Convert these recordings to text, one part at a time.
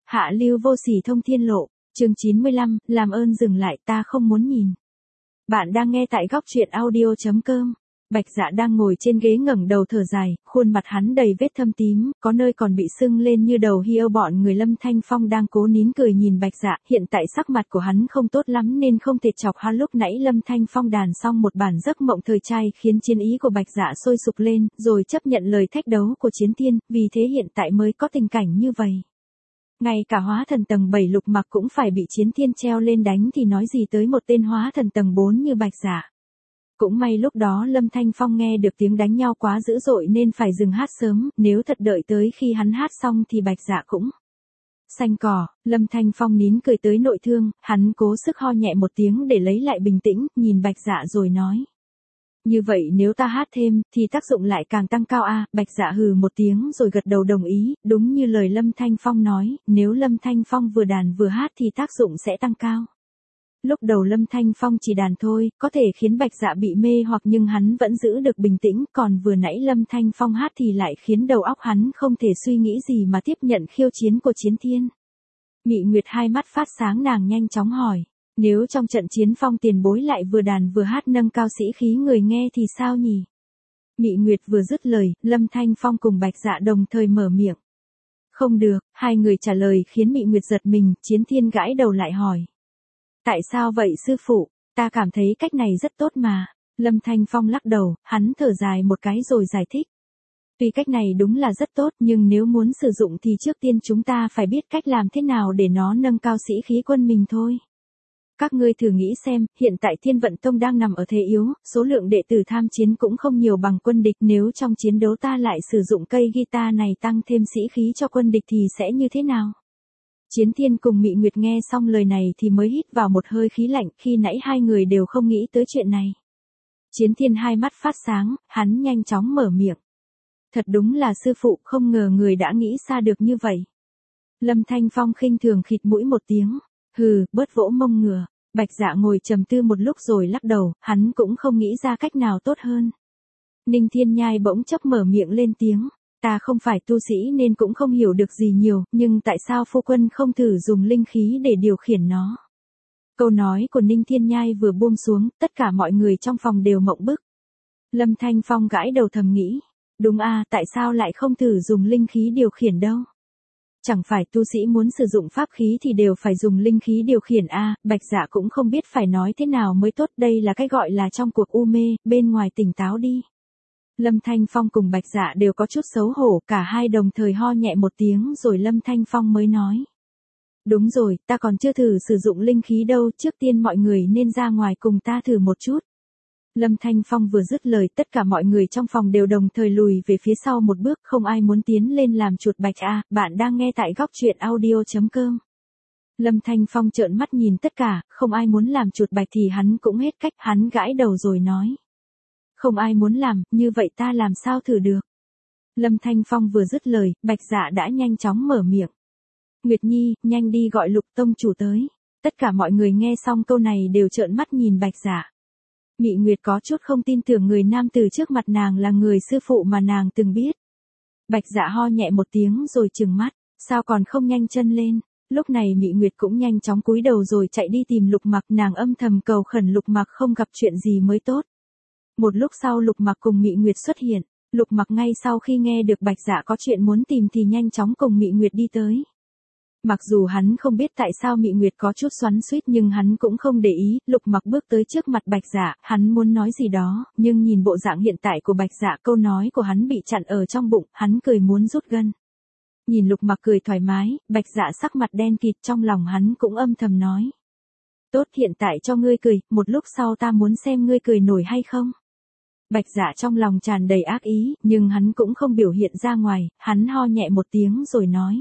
Hạ lưu vô sỉ thông thiên lộ, chương 95, làm ơn dừng lại, ta không muốn nhìn. Bạn đang nghe tại góc truyện audio.com. Bạch Dạ đang ngồi trên ghế ngẩng đầu thở dài, khuôn mặt hắn đầy vết thâm tím, có nơi còn bị sưng lên như đầu hươu. Bọn người Lâm Thanh Phong đang cố nín cười nhìn Bạch Dạ, hiện tại sắc mặt của hắn không tốt lắm nên không thể chọc hắn. Lúc nãy Lâm Thanh Phong đàn xong một bản giấc mộng thời trai khiến chiến ý của Bạch Dạ sôi sục lên, rồi chấp nhận lời thách đấu của Chiến Thiên, vì thế hiện tại mới có tình cảnh như vậy. Ngay cả hóa thần tầng 7 Lục Mặc cũng phải bị Chiến Thiên treo lên đánh thì nói gì tới một tên hóa thần tầng 4 như Bạch Dạ. Cũng may lúc đó Lâm Thanh Phong nghe được tiếng đánh nhau quá dữ dội nên phải dừng hát sớm, nếu thật đợi tới khi hắn hát xong thì Bạch Dạ cũng xanh cỏ. Lâm Thanh Phong nín cười tới nội thương, hắn cố sức ho nhẹ một tiếng để lấy lại bình tĩnh, nhìn Bạch Dạ rồi nói. Như vậy nếu ta hát thêm, thì tác dụng lại càng tăng cao a. Bạch Dạ hừ một tiếng rồi gật đầu đồng ý, đúng như lời Lâm Thanh Phong nói, nếu Lâm Thanh Phong vừa đàn vừa hát thì tác dụng sẽ tăng cao. Lúc đầu Lâm Thanh Phong chỉ đàn thôi, có thể khiến Bạch Dạ bị mê hoặc nhưng hắn vẫn giữ được bình tĩnh, còn vừa nãy Lâm Thanh Phong hát thì lại khiến đầu óc hắn không thể suy nghĩ gì mà tiếp nhận khiêu chiến của Chiến Thiên. Mị Nguyệt hai mắt phát sáng, nàng nhanh chóng hỏi, nếu trong trận chiến Phong tiền bối lại vừa đàn vừa hát nâng cao sĩ khí người nghe thì sao nhỉ? Mị Nguyệt vừa dứt lời, Lâm Thanh Phong cùng Bạch Dạ đồng thời mở miệng. Không được, hai người trả lời khiến Mị Nguyệt giật mình. Chiến Thiên gãi đầu lại hỏi. Tại sao vậy sư phụ, ta cảm thấy cách này rất tốt mà. Lâm Thanh Phong lắc đầu, hắn thở dài một cái rồi giải thích. Tuy cách này đúng là rất tốt nhưng nếu muốn sử dụng thì trước tiên chúng ta phải biết cách làm thế nào để nó nâng cao sĩ khí quân mình thôi. Các ngươi thử nghĩ xem, hiện tại Thiên Vận Tông đang nằm ở thế yếu, số lượng đệ tử tham chiến cũng không nhiều bằng quân địch, nếu trong chiến đấu ta lại sử dụng cây guitar này tăng thêm sĩ khí cho quân địch thì sẽ như thế nào? Chiến Thiên cùng Mị Nguyệt nghe xong lời này thì mới hít vào một hơi khí lạnh, khi nãy hai người đều không nghĩ tới chuyện này. Chiến Thiên hai mắt phát sáng, hắn nhanh chóng mở miệng. Thật đúng là sư phụ, không ngờ người đã nghĩ xa được như vậy. Lâm Thanh Phong khinh thường khịt mũi một tiếng. Hừ, bớt vỗ mông ngựa. Bạch Dạ ngồi trầm tư một lúc rồi lắc đầu, hắn cũng không nghĩ ra cách nào tốt hơn. Ninh Thiên Nhai bỗng chốc mở miệng lên tiếng. Ta không phải tu sĩ nên cũng không hiểu được gì nhiều, nhưng tại sao phu quân không thử dùng linh khí để điều khiển nó? Câu nói của Ninh Thiên Nhai vừa buông xuống, tất cả mọi người trong phòng đều mộng bức. Lâm Thanh Phong gãi đầu thầm nghĩ. Đúng a, tại sao lại không thử dùng linh khí điều khiển đâu? Chẳng phải tu sĩ muốn sử dụng pháp khí thì đều phải dùng linh khí điều khiển a. Bạch Dạ cũng không biết phải nói thế nào mới tốt, đây là cái gọi là trong cuộc u mê, bên ngoài tỉnh táo đi. Lâm Thanh Phong cùng Bạch Dạ đều có chút xấu hổ, cả hai đồng thời ho nhẹ một tiếng rồi Lâm Thanh Phong mới nói. Đúng rồi, ta còn chưa thử sử dụng linh khí đâu, trước tiên mọi người nên ra ngoài cùng ta thử một chút. Lâm Thanh Phong vừa dứt lời, tất cả mọi người trong phòng đều đồng thời lùi về phía sau một bước, không ai muốn tiến lên làm chuột bạch a. Bạn đang nghe tại góc truyện audio.com. Lâm Thanh Phong trợn mắt nhìn tất cả, không ai muốn làm chuột bạch thì hắn cũng hết cách, hắn gãi đầu rồi nói. Không ai muốn làm, như vậy ta làm sao thử được. Lâm Thanh Phong vừa dứt lời, Bạch Dạ đã nhanh chóng mở miệng. Nguyệt Nhi, nhanh đi gọi Lục tông chủ tới. Tất cả mọi người nghe xong câu này đều trợn mắt nhìn Bạch Dạ. Mị Nguyệt có chút không tin tưởng người nam từ trước mặt nàng là người sư phụ mà nàng từng biết. Bạch Dạ ho nhẹ một tiếng rồi trừng mắt, sao còn không nhanh chân lên. Lúc này Mị Nguyệt cũng nhanh chóng cúi đầu rồi chạy đi tìm Lục Mặc, nàng âm thầm cầu khẩn Lục Mặc không gặp chuyện gì mới tốt. Một lúc sau Lục Mặc cùng Mị Nguyệt xuất hiện, Lục Mặc ngay sau khi nghe được Bạch Dạ có chuyện muốn tìm thì nhanh chóng cùng Mị Nguyệt đi tới. Mặc dù hắn không biết tại sao Mị Nguyệt có chút xoắn xuýt nhưng hắn cũng không để ý, Lục Mặc bước tới trước mặt Bạch Dạ, hắn muốn nói gì đó, nhưng nhìn bộ dạng hiện tại của Bạch Dạ, câu nói của hắn bị chặn ở trong bụng, hắn cười muốn rút gân. Nhìn Lục Mặc cười thoải mái, Bạch Dạ sắc mặt đen kịt, trong lòng hắn cũng âm thầm nói. Tốt, hiện tại cho ngươi cười, một lúc sau ta muốn xem ngươi cười nổi hay không. Bạch Dạ trong lòng tràn đầy ác ý, nhưng hắn cũng không biểu hiện ra ngoài, hắn ho nhẹ một tiếng rồi nói.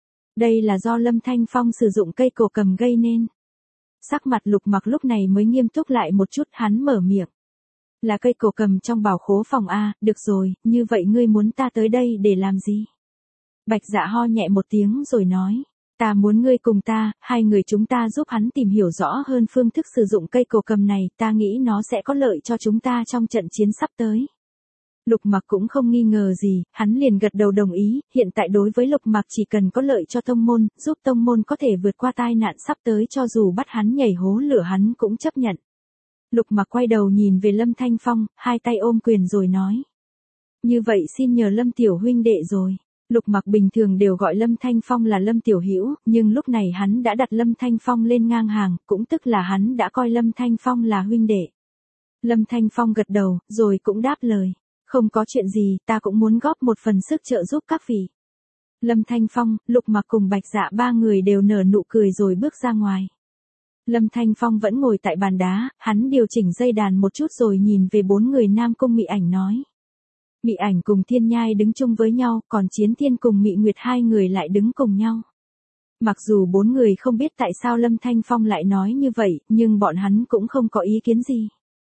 Đây là do Lâm Thanh Phong sử dụng cây cổ cầm gây nên. Sắc mặt Lục Mặc lúc này mới nghiêm túc lại một chút, hắn mở miệng. Là cây cổ cầm trong bảo khố phòng a, được rồi, như vậy ngươi muốn ta tới đây để làm gì? Bạch Dạ ho nhẹ một tiếng rồi nói. Ta muốn ngươi cùng ta, hai người chúng ta giúp hắn tìm hiểu rõ hơn phương thức sử dụng cây cổ cầm này, ta nghĩ nó sẽ có lợi cho chúng ta trong trận chiến sắp tới. Lục Mặc cũng không nghi ngờ gì, hắn liền gật đầu đồng ý, hiện tại đối với Lục Mặc chỉ cần có lợi cho tông môn, giúp tông môn có thể vượt qua tai nạn sắp tới cho dù bắt hắn nhảy hố lửa hắn cũng chấp nhận. Lục Mặc quay đầu nhìn về Lâm Thanh Phong, hai tay ôm quyền rồi nói. Như vậy xin nhờ Lâm tiểu huynh đệ rồi. Lục Mặc bình thường đều gọi Lâm Thanh Phong là Lâm tiểu hữu, nhưng lúc này hắn đã đặt Lâm Thanh Phong lên ngang hàng, cũng tức là hắn đã coi Lâm Thanh Phong là huynh đệ. Lâm Thanh Phong gật đầu, rồi cũng đáp lời. Không có chuyện gì, ta cũng muốn góp một phần sức trợ giúp các vị. Lâm Thanh Phong, Lục Mặc cùng Bạch Dạ ba người đều nở nụ cười rồi bước ra ngoài. Lâm Thanh Phong vẫn ngồi tại bàn đá, hắn điều chỉnh dây đàn một chút rồi nhìn về bốn người Nam Cung Mị Ảnh nói. Mị Ảnh cùng Thiên Nhai đứng chung với nhau, còn Chiến Thiên cùng Mị Nguyệt hai người lại đứng cùng nhau. Mặc dù bốn người không biết tại sao Lâm Thanh Phong lại nói như vậy, nhưng bọn hắn cũng không có ý kiến gì.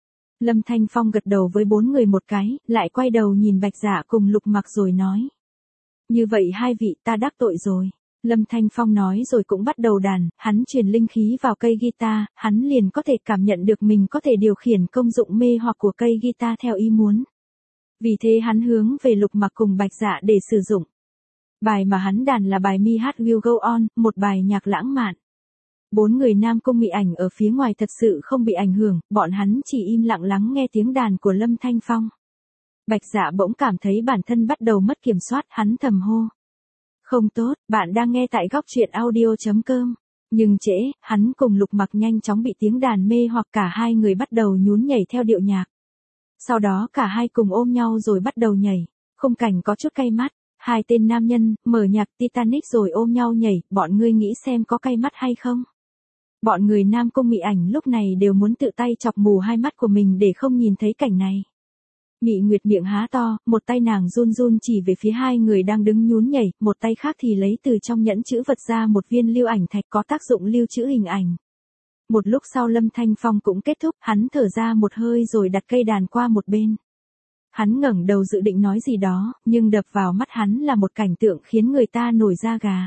Lâm Thanh Phong gật đầu với bốn người một cái, lại quay đầu nhìn Bạch Dạ cùng Lục Mặc rồi nói. Như vậy hai vị ta đắc tội rồi. Lâm Thanh Phong nói rồi cũng bắt đầu đàn, hắn truyền linh khí vào cây guitar, hắn liền có thể cảm nhận được mình có thể điều khiển công dụng mê hoặc của cây guitar theo ý muốn. Vì thế hắn hướng về Lục Mặc cùng Bạch Dạ để sử dụng. Bài mà hắn đàn là bài My Heart Will Go On, một bài nhạc lãng mạn. Bốn người Nam Cung Mị Ảnh ở phía ngoài thật sự không bị ảnh hưởng, bọn hắn chỉ im lặng lắng nghe tiếng đàn của Lâm Thanh Phong. Bạch Dạ bỗng cảm thấy bản thân bắt đầu mất kiểm soát, hắn thầm hô. Không tốt, bạn đang nghe tại góc truyện audio.com. Nhưng trễ, hắn cùng Lục Mặc nhanh chóng bị tiếng đàn mê hoặc cả hai người bắt đầu nhún nhảy theo điệu nhạc. Sau đó cả hai cùng ôm nhau rồi bắt đầu nhảy, khung cảnh có chút cay mắt. Hai tên nam nhân, mở nhạc Titanic rồi ôm nhau nhảy, bọn ngươi nghĩ xem có cay mắt hay không? Bọn người Nam Cung Mị Ảnh lúc này đều muốn tự tay chọc mù hai mắt của mình để không nhìn thấy cảnh này. Mị Nguyệt miệng há to, một tay nàng run run chỉ về phía hai người đang đứng nhún nhảy, một tay khác thì lấy từ trong nhẫn chữ vật ra một viên lưu ảnh thạch có tác dụng lưu trữ hình ảnh. Một lúc sau Lâm Thanh Phong cũng kết thúc, hắn thở ra một hơi rồi đặt cây đàn qua một bên. Hắn ngẩng đầu dự định nói gì đó, nhưng đập vào mắt hắn là một cảnh tượng khiến người ta nổi da gà.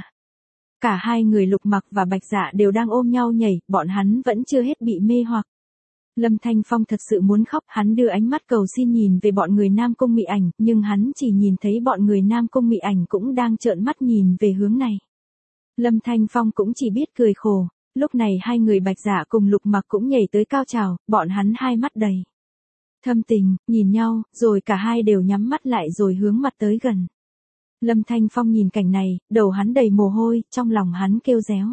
Cả hai người Lục Mặc và Bạch Dạ đều đang ôm nhau nhảy, bọn hắn vẫn chưa hết bị mê hoặc. Lâm Thanh Phong thật sự muốn khóc, hắn đưa ánh mắt cầu xin nhìn về bọn người Nam Cung Mị Ảnh, nhưng hắn chỉ nhìn thấy bọn người Nam Cung Mị Ảnh cũng đang trợn mắt nhìn về hướng này. Lâm Thanh Phong cũng chỉ biết cười khổ, lúc này hai người Bạch Dạ cùng Lục Mặc cũng nhảy tới cao trào, bọn hắn hai mắt đầy thâm tình, nhìn nhau, rồi cả hai đều nhắm mắt lại rồi hướng mặt tới gần. Lâm Thanh Phong nhìn cảnh này, đầu hắn đầy mồ hôi, trong lòng hắn kêu réo.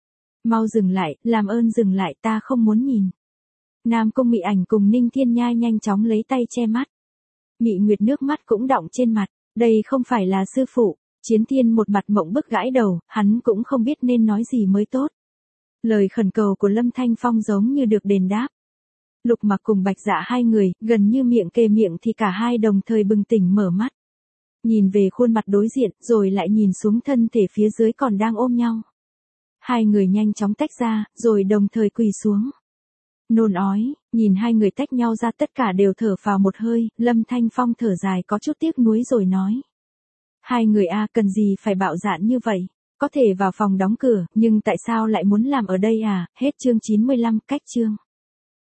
Mau dừng lại, làm ơn dừng lại, ta không muốn nhìn. Nam Cung Mị Ảnh cùng Ninh Thiên Nhai nhanh chóng lấy tay che mắt. Mị Nguyệt nước mắt cũng đọng trên mặt, đây không phải là sư phụ. Chiến Thiên một mặt mộng bức gãi đầu, hắn cũng không biết nên nói gì mới tốt. Lời khẩn cầu của Lâm Thanh Phong giống như được đền đáp. Lục Mặc cùng Bạch Dạ hai người, gần như miệng kề miệng thì cả hai đồng thời bừng tỉnh mở mắt. Nhìn về khuôn mặt đối diện, rồi lại nhìn xuống thân thể phía dưới còn đang ôm nhau. Hai người nhanh chóng tách ra, rồi đồng thời quỳ xuống. Nôn ói, nhìn hai người tách nhau ra tất cả đều thở phào một hơi, Lâm Thanh Phong thở dài có chút tiếc nuối rồi nói. Hai người cần gì phải bạo dạn như vậy, có thể vào phòng đóng cửa, nhưng tại sao lại muốn làm ở đây à, hết chương 95, cách chương.